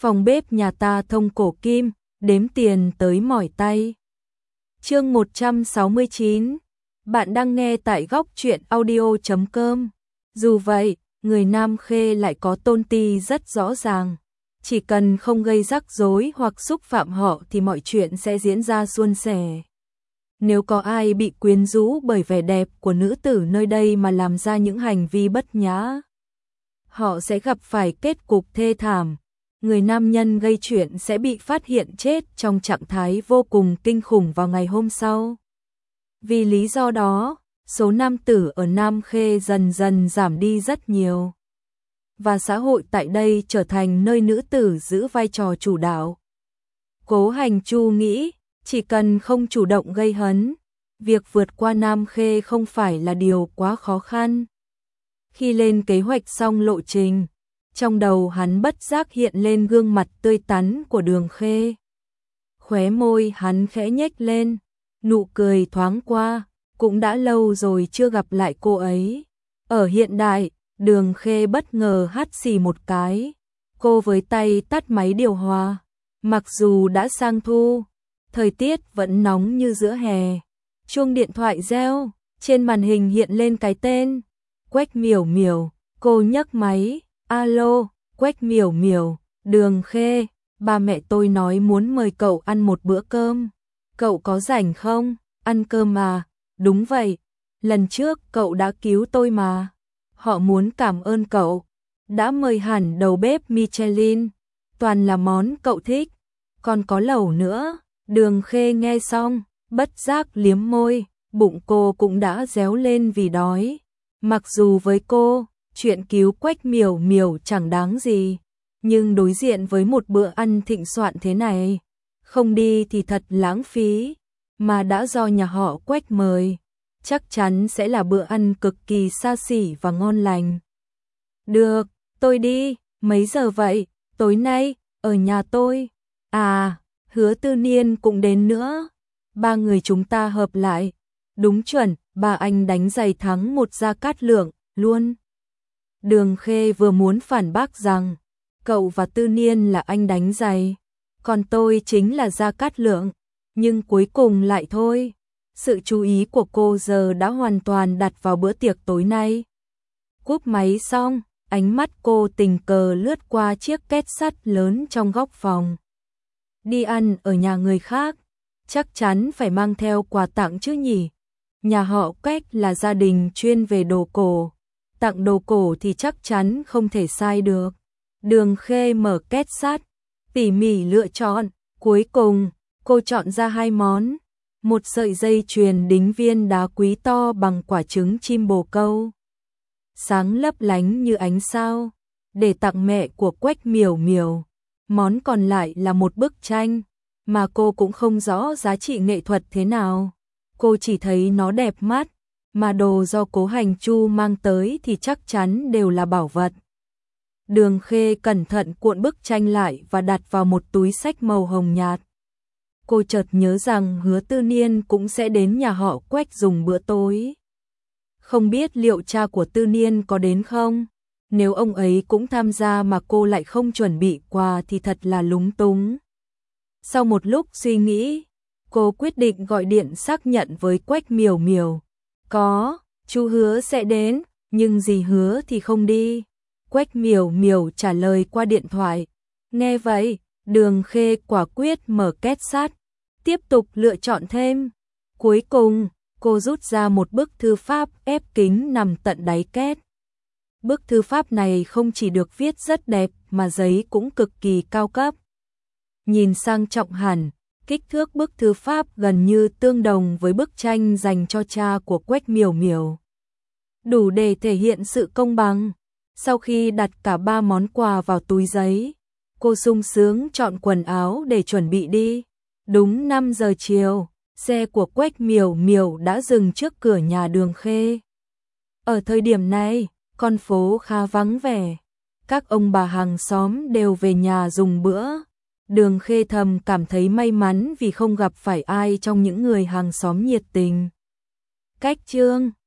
Phòng bếp nhà ta thông cổ kim, đếm tiền tới mỏi tay. Chương 169. Bạn đang nghe tại góc truyện audio.com. Dù vậy, người Nam Khê lại có tôn ti rất rõ ràng. Chỉ cần không gây rắc rối hoặc xúc phạm họ thì mọi chuyện sẽ diễn ra suôn sẻ. Nếu có ai bị quyến rũ bởi vẻ đẹp của nữ tử nơi đây mà làm ra những hành vi bất nhã, họ sẽ gặp phải kết cục thê thảm. Người nam nhân gây chuyện sẽ bị phát hiện chết trong trạng thái vô cùng kinh khủng vào ngày hôm sau. Vì lý do đó, số nam tử ở Nam Khê dần dần giảm đi rất nhiều. Và xã hội tại đây trở thành nơi nữ tử giữ vai trò chủ đạo. Cố Hành Chu nghĩ, chỉ cần không chủ động gây hấn, việc vượt qua Nam Khê không phải là điều quá khó khăn. Khi lên kế hoạch xong lộ trình, trong đầu hắn bất giác hiện lên gương mặt tươi tắn của Đường Khê. Khóe môi hắn khẽ nhếch lên, nụ cười thoáng qua, cũng đã lâu rồi chưa gặp lại cô ấy. Ở hiện đại, Đường Khê bất ngờ hắt xì một cái, cô với tay tắt máy điều hòa. Mặc dù đã sang thu, thời tiết vẫn nóng như giữa hè. Chuông điện thoại reo, trên màn hình hiện lên cái tên Quách Miểu Miểu. Cô nhấc máy. Alo, Quách Miểu Miểu, Đường Khê, ba mẹ tôi nói muốn mời cậu ăn một bữa cơm. Cậu có rảnh không? Ăn cơm à? Đúng vậy, lần trước cậu đã cứu tôi mà. Họ muốn cảm ơn cậu, đã mời hẳn đầu bếp Michelin, toàn là món cậu thích, còn có lẩu nữa. Đường Khê nghe xong, bất giác liếm môi, bụng cô cũng đã réo lên vì đói. Mặc dù với cô, chuyện cứu Quách Miểu Miểu chẳng đáng gì, nhưng đối diện với một bữa ăn thịnh soạn thế này, không đi thì thật lãng phí, mà đã do nhà họ Quách mời, chắc chắn sẽ là bữa ăn cực kỳ xa xỉ và ngon lành. Được, tôi đi, mấy giờ vậy? Tối nay, ở nhà tôi. À, Hứa Tư Niên cũng đến nữa. Ba người chúng ta hợp lại. Đúng chuẩn, ba anh đánh giày thắng một Gia Cát Lượng, luôn. Đường Khê vừa muốn phản bác rằng, cậu và Tư Niên là anh đánh giày, còn tôi chính là Gia Cát Lượng, nhưng cuối cùng lại thôi. Sự chú ý của cô giờ đã hoàn toàn đặt vào bữa tiệc tối nay. Cúp máy xong, ánh mắt cô tình cờ lướt qua chiếc két sắt lớn trong góc phòng. Đi ăn ở nhà người khác, chắc chắn phải mang theo quà tặng chứ nhỉ? Nhà họ Quách là gia đình chuyên về đồ cổ, tặng đồ cổ thì chắc chắn không thể sai được. Đường Khê mở két sắt, tỉ mỉ lựa chọn, cuối cùng cô chọn ra hai món. Một sợi dây chuyền đính viên đá quý to bằng quả trứng chim bồ câu, sáng lấp lánh như ánh sao, để tặng mẹ của Quách Miểu Miểu. Món còn lại là một bức tranh, mà cô cũng không rõ giá trị nghệ thuật thế nào. Cô chỉ thấy nó đẹp mắt, mà đồ do Cố Hành Chu mang tới thì chắc chắn đều là bảo vật. Đường Khê cẩn thận cuộn bức tranh lại và đặt vào một túi xách màu hồng nhạt. Cô chợt nhớ rằng Hứa Tư Niên cũng sẽ đến nhà họ Quách dùng bữa tối. Không biết liệu cha của Tư Niên có đến không? Nếu ông ấy cũng tham gia mà cô lại không chuẩn bị quà thì thật là lúng túng. Sau một lúc suy nghĩ, cô quyết định gọi điện xác nhận với Quách Miểu Miểu. Có, chú Hứa sẽ đến, nhưng dì Hứa thì không đi. Quách Miểu Miểu trả lời qua điện thoại. Nghe vậy, Đường Khê quả quyết mở két sắt, tiếp tục lựa chọn thêm. Cuối cùng, cô rút ra một bức thư pháp ép kính nằm tận đáy két. Bức thư pháp này không chỉ được viết rất đẹp mà giấy cũng cực kỳ cao cấp. Nhìn sang trọng hẳn, kích thước bức thư pháp gần như tương đồng với bức tranh dành cho cha của Quách Miểu Miểu. Đủ để thể hiện sự công bằng. Sau khi đặt cả ba món quà vào túi giấy, cô sung sướng chọn quần áo để chuẩn bị đi. Đúng 5 giờ chiều, xe của Quách Miểu Miểu đã dừng trước cửa nhà Đường Khê. Ở thời điểm này, con phố khá vắng vẻ. Các ông bà hàng xóm đều về nhà dùng bữa. Đường Khê thầm cảm thấy may mắn vì không gặp phải ai trong những người hàng xóm nhiệt tình. Cách chương